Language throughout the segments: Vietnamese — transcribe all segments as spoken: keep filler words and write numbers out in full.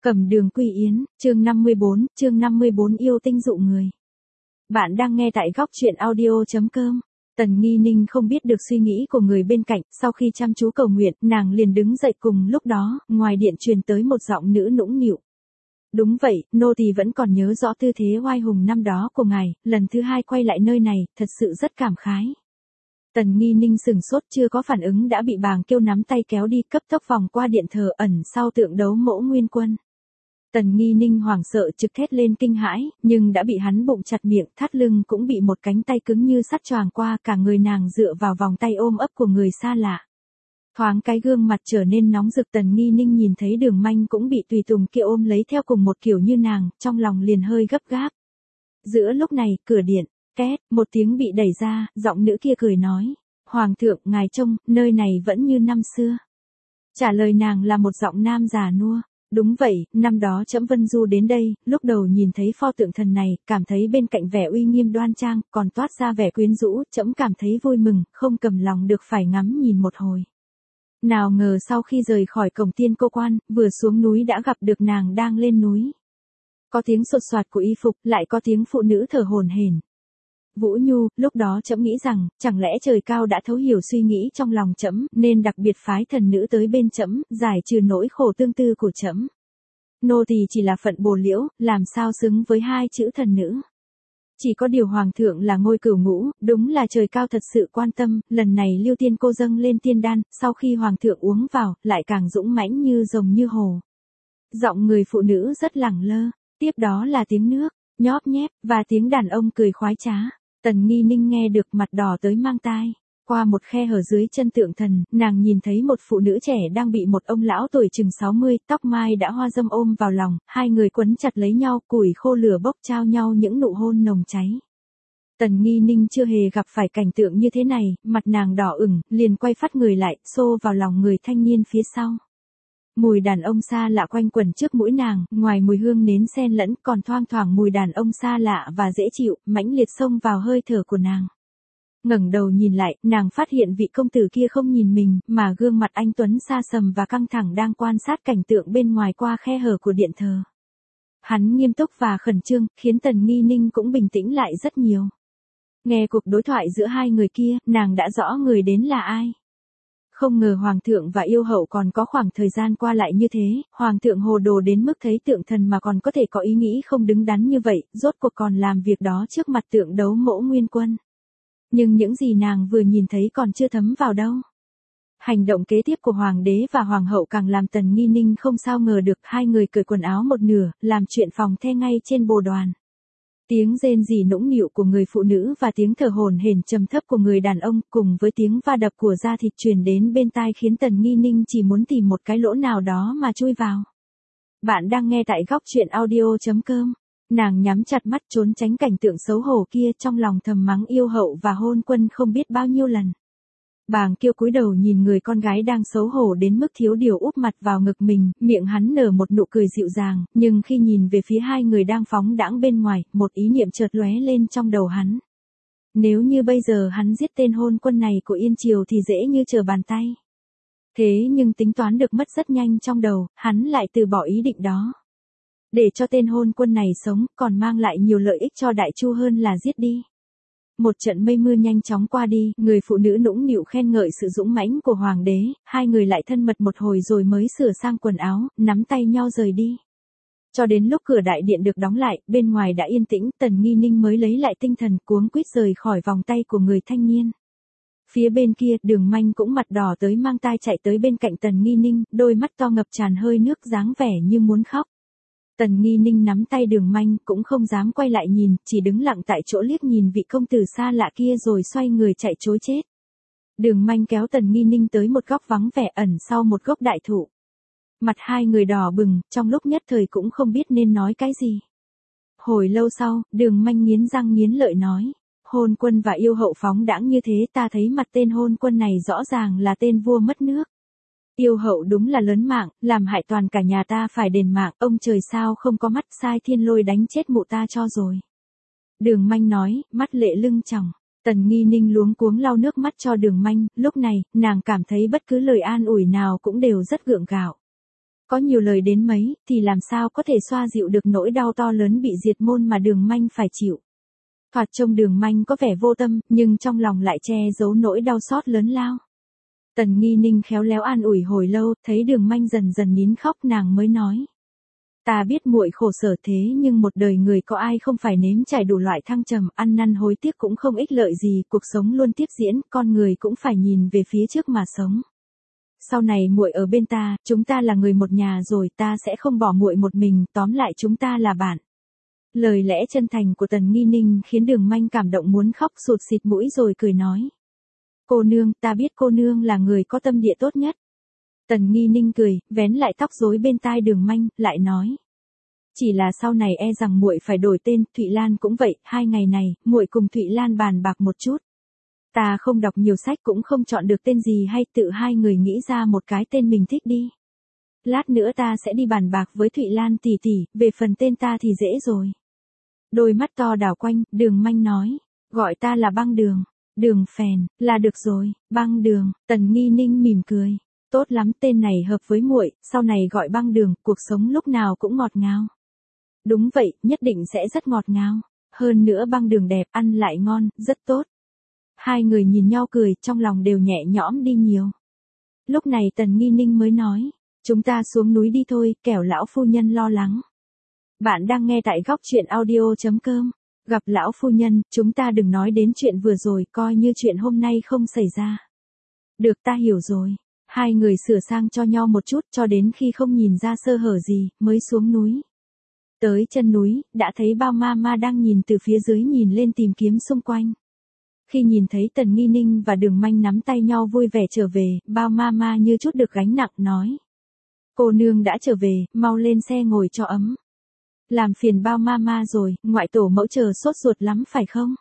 Cẩm Đường Quy Yến, chương năm mươi bốn, chương năm mươi bốn yêu tinh dụ người. Bạn đang nghe tại góc truyện audio chấm com. Tần Nghi Ninh không biết được suy nghĩ của người bên cạnh, sau khi chăm chú cầu nguyện, nàng liền đứng dậy cùng lúc đó, ngoài điện truyền tới một giọng nữ nũng nịu. Đúng vậy, nô tỳ vẫn còn nhớ rõ tư thế oai hùng năm đó của ngài, lần thứ hai quay lại nơi này, thật sự rất cảm khái. Tần Nghi Ninh sừng sốt chưa có phản ứng đã bị Bàng Kiêu nắm tay kéo đi cấp tốc vòng qua điện thờ ẩn sau tượng đấu Mẫu Nguyên Quân. Tần Nghi Ninh hoảng sợ trực thét lên kinh hãi, nhưng đã bị hắn bụng chặt miệng, thắt lưng cũng bị một cánh tay cứng như sắt choàng qua, cả người nàng dựa vào vòng tay ôm ấp của người xa lạ. Thoáng cái gương mặt trở nên nóng rực, Tần Nghi Ninh nhìn thấy Đường Manh cũng bị tùy tùng kia ôm lấy theo cùng một kiểu như nàng, trong lòng liền hơi gấp gáp. Giữa lúc này, cửa điện, két, một tiếng bị đẩy ra, giọng nữ kia cười nói, Hoàng thượng, ngài trông, nơi này vẫn như năm xưa. Trả lời nàng là một giọng nam già nua. Đúng vậy, năm đó trẫm vân du đến đây, lúc đầu nhìn thấy pho tượng thần này, cảm thấy bên cạnh vẻ uy nghiêm đoan trang, còn toát ra vẻ quyến rũ, trẫm cảm thấy vui mừng, không cầm lòng được phải ngắm nhìn một hồi. Nào ngờ sau khi rời khỏi cổng Tiên Cô Quan, vừa xuống núi đã gặp được nàng đang lên núi. Có tiếng sột soạt của y phục, lại có tiếng phụ nữ thở hổn hển. Vũ Nhu, lúc đó trẫm nghĩ rằng, chẳng lẽ trời cao đã thấu hiểu suy nghĩ trong lòng trẫm, nên đặc biệt phái thần nữ tới bên trẫm, giải trừ nỗi khổ tương tư của trẫm. Nô tỳ chỉ là phận bồ liễu, làm sao xứng với hai chữ thần nữ. Chỉ có điều Hoàng thượng là ngôi cửu ngũ, đúng là trời cao thật sự quan tâm, lần này Liêu Tiên cô dâng lên tiên đan, sau khi Hoàng thượng uống vào, lại càng dũng mãnh như rồng như hồ. Giọng người phụ nữ rất lẳng lơ, tiếp đó là tiếng nước, nhóp nhép, và tiếng đàn ông cười khoái trá. Tần Nghi Ninh nghe được mặt đỏ tới mang tai. Qua một khe hở dưới chân tượng thần, nàng nhìn thấy một phụ nữ trẻ đang bị một ông lão tuổi chừng sáu mươi, tóc mai đã hoa râm ôm vào lòng, hai người quấn chặt lấy nhau, củi khô lửa bốc trao nhau những nụ hôn nồng cháy. Tần Nghi Ninh chưa hề gặp phải cảnh tượng như thế này, mặt nàng đỏ ửng, liền quay phát người lại, xô vào lòng người thanh niên phía sau. Mùi đàn ông xa lạ quanh quẩn trước mũi nàng, ngoài mùi hương nến xen lẫn còn thoang thoảng mùi đàn ông xa lạ và dễ chịu, mãnh liệt xông vào hơi thở của nàng. Ngẩng đầu nhìn lại, nàng phát hiện vị công tử kia không nhìn mình, mà gương mặt anh tuấn xa sầm và căng thẳng đang quan sát cảnh tượng bên ngoài qua khe hở của điện thờ. Hắn nghiêm túc và khẩn trương, khiến Tần Nghi Ninh cũng bình tĩnh lại rất nhiều. Nghe cuộc đối thoại giữa hai người kia, nàng đã rõ người đến là ai. Không ngờ Hoàng thượng và yêu hậu còn có khoảng thời gian qua lại như thế, Hoàng thượng hồ đồ đến mức thấy tượng thần mà còn có thể có ý nghĩ không đứng đắn như vậy, rốt cuộc còn làm việc đó trước mặt tượng đấu Mẫu Nguyên Quân. Nhưng những gì nàng vừa nhìn thấy còn chưa thấm vào đâu. Hành động kế tiếp của Hoàng đế và Hoàng hậu càng làm Tần Nghi Ninh không sao ngờ được, hai người cởi quần áo một nửa, làm chuyện phòng the ngay trên bồ đoàn. Tiếng rên rỉ nũng nịu của người phụ nữ và tiếng thở hổn hển trầm thấp của người đàn ông cùng với tiếng va đập của da thịt truyền đến bên tai khiến Tần Nghi Ninh chỉ muốn tìm một cái lỗ nào đó mà chui vào. Bạn đang nghe tại góc truyện audio chấm com. Nàng nhắm chặt mắt trốn tránh cảnh tượng xấu hổ kia, trong lòng thầm mắng yêu hậu và hôn quân không biết bao nhiêu lần. Bàng Kiêu cúi đầu nhìn người con gái đang xấu hổ đến mức thiếu điều úp mặt vào ngực mình, miệng hắn nở một nụ cười dịu dàng, nhưng khi nhìn về phía hai người đang phóng đãng bên ngoài, một ý niệm chợt lóe lên trong đầu hắn. Nếu như bây giờ hắn giết tên hôn quân này của Yên Triều thì dễ như trở bàn tay. Thế nhưng tính toán được mất rất nhanh trong đầu, hắn lại từ bỏ ý định đó. Để cho tên hôn quân này sống, còn mang lại nhiều lợi ích cho Đại Chu hơn là giết đi. Một trận mây mưa nhanh chóng qua đi, người phụ nữ nũng nịu khen ngợi sự dũng mãnh của Hoàng đế, hai người lại thân mật một hồi rồi mới sửa sang quần áo, nắm tay nhau rời đi. Cho đến lúc cửa đại điện được đóng lại, bên ngoài đã yên tĩnh, Tần Nghi Ninh mới lấy lại tinh thần cuống quýt rời khỏi vòng tay của người thanh niên. Phía bên kia, Đường Manh cũng mặt đỏ tới mang tai chạy tới bên cạnh Tần Nghi Ninh, đôi mắt to ngập tràn hơi nước dáng vẻ như muốn khóc. Tần Nghi Ninh nắm tay Đường Manh cũng không dám quay lại nhìn, chỉ đứng lặng tại chỗ liếc nhìn vị công tử xa lạ kia rồi xoay người chạy trối chết. Đường Manh kéo Tần Nghi Ninh tới một góc vắng vẻ ẩn sau một gốc đại thụ. Mặt hai người đỏ bừng, trong lúc nhất thời cũng không biết nên nói cái gì. Hồi lâu sau, Đường Manh nghiến răng nghiến lợi nói, hôn quân và yêu hậu phóng đãng như thế, ta thấy mặt tên hôn quân này rõ ràng là tên vua mất nước. Yêu hậu đúng là lớn mạng, làm hại toàn cả nhà ta phải đền mạng, ông trời sao không có mắt, sai thiên lôi đánh chết mụ ta cho rồi. Đường Manh nói, mắt lệ lưng tròng. Tần Nghi Ninh luống cuống lau nước mắt cho Đường Manh, lúc này, nàng cảm thấy bất cứ lời an ủi nào cũng đều rất gượng gạo. Có nhiều lời đến mấy, thì làm sao có thể xoa dịu được nỗi đau to lớn bị diệt môn mà Đường Manh phải chịu. Thoạt trông Đường Manh có vẻ vô tâm, nhưng trong lòng lại che giấu nỗi đau xót lớn lao. Tần Nghi Ninh khéo léo an ủi hồi lâu, thấy Đường Manh dần dần nín khóc nàng mới nói. Ta biết muội khổ sở thế nhưng một đời người có ai không phải nếm trải đủ loại thăng trầm, ăn năn hối tiếc cũng không ích lợi gì, cuộc sống luôn tiếp diễn, con người cũng phải nhìn về phía trước mà sống. Sau này muội ở bên ta, chúng ta là người một nhà rồi, ta sẽ không bỏ muội một mình, tóm lại chúng ta là bạn. Lời lẽ chân thành của Tần Nghi Ninh khiến Đường Manh cảm động muốn khóc sụt xịt mũi rồi cười nói. Cô nương, ta biết cô nương là người có tâm địa tốt nhất. Tần Nghi Ninh cười, vén lại tóc rối bên tai Đường Manh, lại nói. Chỉ là sau này e rằng muội phải đổi tên, Thụy Lan cũng vậy, hai ngày này, muội cùng Thụy Lan bàn bạc một chút. Ta không đọc nhiều sách cũng không chọn được tên gì hay tự hai người nghĩ ra một cái tên mình thích đi. Lát nữa ta sẽ đi bàn bạc với Thụy Lan tỷ tỷ, về phần tên ta thì dễ rồi. Đôi mắt to đảo quanh, Đường Manh nói, gọi ta là Băng Đường, Đường Phèn, là được rồi, Băng Đường. Tần Nghi Ninh mỉm cười, tốt lắm, tên này hợp với muội, sau này gọi Băng Đường, cuộc sống lúc nào cũng ngọt ngào. Đúng vậy, nhất định sẽ rất ngọt ngào. Hơn nữa Băng Đường đẹp, ăn lại ngon, rất tốt. Hai người nhìn nhau cười, trong lòng đều nhẹ nhõm đi nhiều. Lúc này Tần Nghi Ninh mới nói, chúng ta xuống núi đi thôi, kẻo lão phu nhân lo lắng. Bạn đang nghe tại góc truyện audio chấm com. Gặp lão phu nhân, chúng ta đừng nói đến chuyện vừa rồi, coi như chuyện hôm nay không xảy ra. Được, ta hiểu rồi. Hai người sửa sang cho nhau một chút cho đến khi không nhìn ra sơ hở gì, mới xuống núi. Tới chân núi, đã thấy Bao Ma Ma đang nhìn từ phía dưới nhìn lên tìm kiếm xung quanh. Khi nhìn thấy Tần Nghi Ninh và Đường Manh nắm tay nhau vui vẻ trở về, Bao Ma Ma như chút được gánh nặng nói. Cô nương đã trở về, mau lên xe ngồi cho ấm. Làm phiền Bao Ma Ma rồi, ngoại tổ mẫu chờ sốt ruột lắm phải không?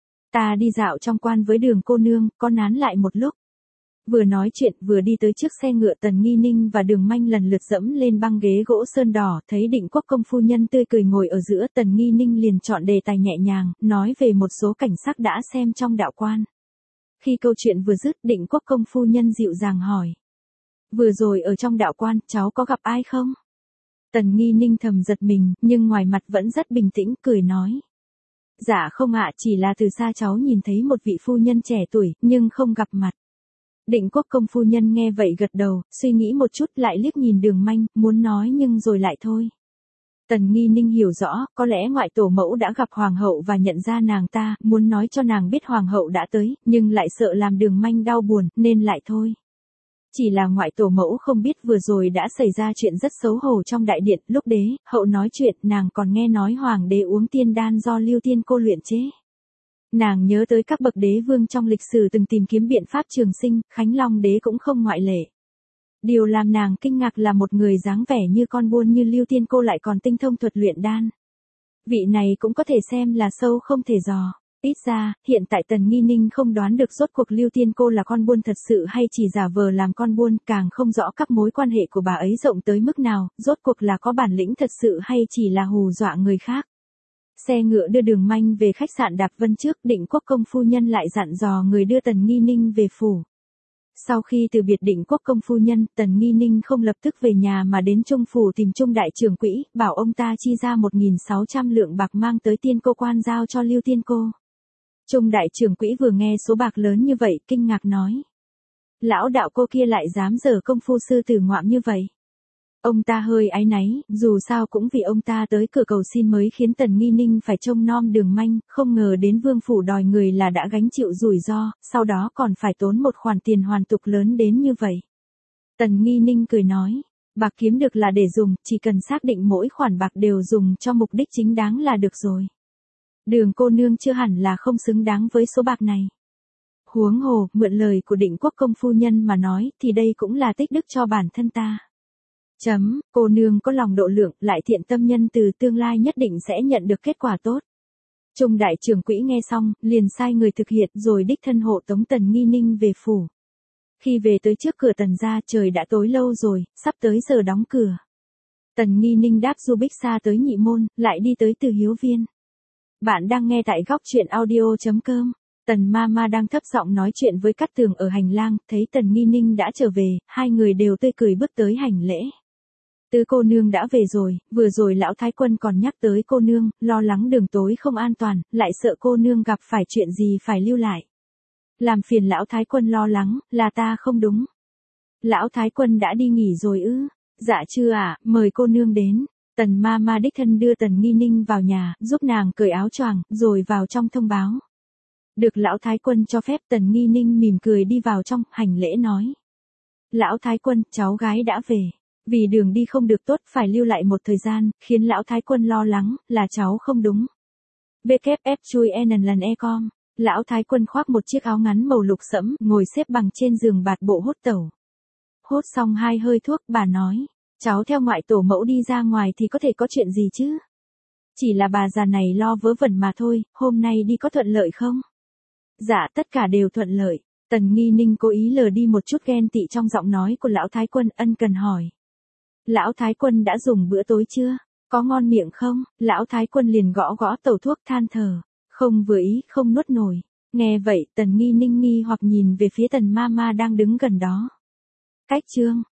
Ta đi dạo trong quan với Đường cô nương, có nán lại một lúc. Vừa nói chuyện vừa đi tới trước xe ngựa, Tần Nghi Ninh và Đường Manh lần lượt dẫm lên băng ghế gỗ sơn đỏ, thấy Định Quốc công phu nhân tươi cười ngồi ở giữa, Tần Nghi Ninh liền chọn đề tài nhẹ nhàng, nói về một số cảnh sắc đã xem trong đạo quan. Khi câu chuyện vừa dứt, Định Quốc công phu nhân dịu dàng hỏi. Vừa rồi ở trong đạo quan, cháu có gặp ai không? Tần Nghi Ninh thầm giật mình, nhưng ngoài mặt vẫn rất bình tĩnh, cười nói. Dạ không ạ, chỉ là từ xa cháu nhìn thấy một vị phu nhân trẻ tuổi, nhưng không gặp mặt. Định Quốc công phu nhân nghe vậy gật đầu, suy nghĩ một chút lại liếc nhìn Đường Manh, muốn nói nhưng rồi lại thôi. Tần Nghi Ninh hiểu rõ, có lẽ ngoại tổ mẫu đã gặp hoàng hậu và nhận ra nàng ta, muốn nói cho nàng biết hoàng hậu đã tới, nhưng lại sợ làm Đường Manh đau buồn, nên lại thôi. Chỉ là ngoại tổ mẫu không biết vừa rồi đã xảy ra chuyện rất xấu hổ trong đại điện, lúc đế, hậu nói chuyện, nàng còn nghe nói hoàng đế uống tiên đan do Lưu Tiên cô luyện chế. Nàng nhớ tới các bậc đế vương trong lịch sử từng tìm kiếm biện pháp trường sinh, Khánh Long đế cũng không ngoại lệ. Điều làm nàng kinh ngạc là một người dáng vẻ như con buôn như Lưu Tiên cô lại còn tinh thông thuật luyện đan. Vị này cũng có thể xem là sâu không thể dò. Ít ra, hiện tại Tần Nghi Ninh không đoán được rốt cuộc Lưu Tiên cô là con buôn thật sự hay chỉ giả vờ làm con buôn, càng không rõ các mối quan hệ của bà ấy rộng tới mức nào, rốt cuộc là có bản lĩnh thật sự hay chỉ là hù dọa người khác. Xe ngựa đưa Đường Manh về khách sạn Đạp Vân trước, Định Quốc công phu nhân lại dặn dò người đưa Tần Nghi Ninh về phủ. Sau khi từ biệt Định Quốc công phu nhân, Tần Nghi Ninh không lập tức về nhà mà đến Trung phủ tìm Trung đại trưởng quỹ, bảo ông ta chi ra một nghìn sáu trăm lượng bạc mang tới Tiên cô quan giao cho Lưu Tiên cô. Trung đại trưởng quỹ vừa nghe số bạc lớn như vậy, kinh ngạc nói. Lão đạo cô kia lại dám giở công phu sư tử ngoạm như vậy. Ông ta hơi áy náy, dù sao cũng vì ông ta tới cửa cầu xin mới khiến Tần Nghi Ninh phải trông nom Đường Manh, không ngờ đến vương phủ đòi người là đã gánh chịu rủi ro, sau đó còn phải tốn một khoản tiền hoàn tục lớn đến như vậy. Tần Nghi Ninh cười nói, bạc kiếm được là để dùng, chỉ cần xác định mỗi khoản bạc đều dùng cho mục đích chính đáng là được rồi. Đường cô nương chưa hẳn là không xứng đáng với số bạc này. Huống hồ, mượn lời của Định Quốc công phu nhân mà nói, thì đây cũng là tích đức cho bản thân ta. Chấm, cô nương có lòng độ lượng, lại thiện tâm nhân từ, tương lai nhất định sẽ nhận được kết quả tốt. Trung đại trưởng quỹ nghe xong, liền sai người thực hiện rồi đích thân hộ tống Tần Nghi Ninh về phủ. Khi về tới trước cửa Tần gia, trời đã tối lâu rồi, sắp tới giờ đóng cửa. Tần Nghi Ninh đáp du bích xa tới Nhị Môn, lại đi tới Từ Hiếu Viên. Bạn đang nghe tại góc truyện audio chấm com. Tần ma ma đang thấp giọng nói chuyện với Cát Tường ở hành lang, thấy Tần Nghi Ninh đã trở về, hai người đều tươi cười bước tới hành lễ. Tứ cô nương đã về rồi, vừa rồi lão thái quân còn nhắc tới cô nương, lo lắng đường tối không an toàn, lại sợ cô nương gặp phải chuyện gì phải lưu lại. Làm phiền lão thái quân lo lắng, là ta không đúng. Lão thái quân đã đi nghỉ rồi ư? Dạ chưa ạ, à, mời cô nương đến. Tần ma ma đích thân đưa Tần Nghi Ninh vào nhà, giúp nàng cởi áo choàng, rồi vào trong thông báo. Được lão thái quân cho phép, Tần Nghi Ninh mỉm cười đi vào trong, hành lễ nói. Lão thái quân, cháu gái đã về. Vì đường đi không được tốt, phải lưu lại một thời gian, khiến lão thái quân lo lắng, là cháu không đúng. vê kép ép chui en lần e com. Lão thái quân khoác một chiếc áo ngắn màu lục sẫm, ngồi xếp bằng trên giường bạt bộ hốt tẩu. Hốt xong hai hơi thuốc, bà nói. Cháu theo ngoại tổ mẫu đi ra ngoài thì có thể có chuyện gì chứ? Chỉ là bà già này lo vớ vẩn mà thôi, hôm nay đi có thuận lợi không? Dạ, tất cả đều thuận lợi. Tần Nghi Ninh cố ý lờ đi một chút ghen tị trong giọng nói của lão thái quân, ân cần hỏi. Lão thái quân đã dùng bữa tối chưa? Có ngon miệng không? Lão thái quân liền gõ gõ tẩu thuốc, than thở. Không vừa ý, không nuốt nổi. Nghe vậy, Tần Nghi Ninh nghi hoặc nhìn về phía Tần ma ma đang đứng gần đó. Cách chương.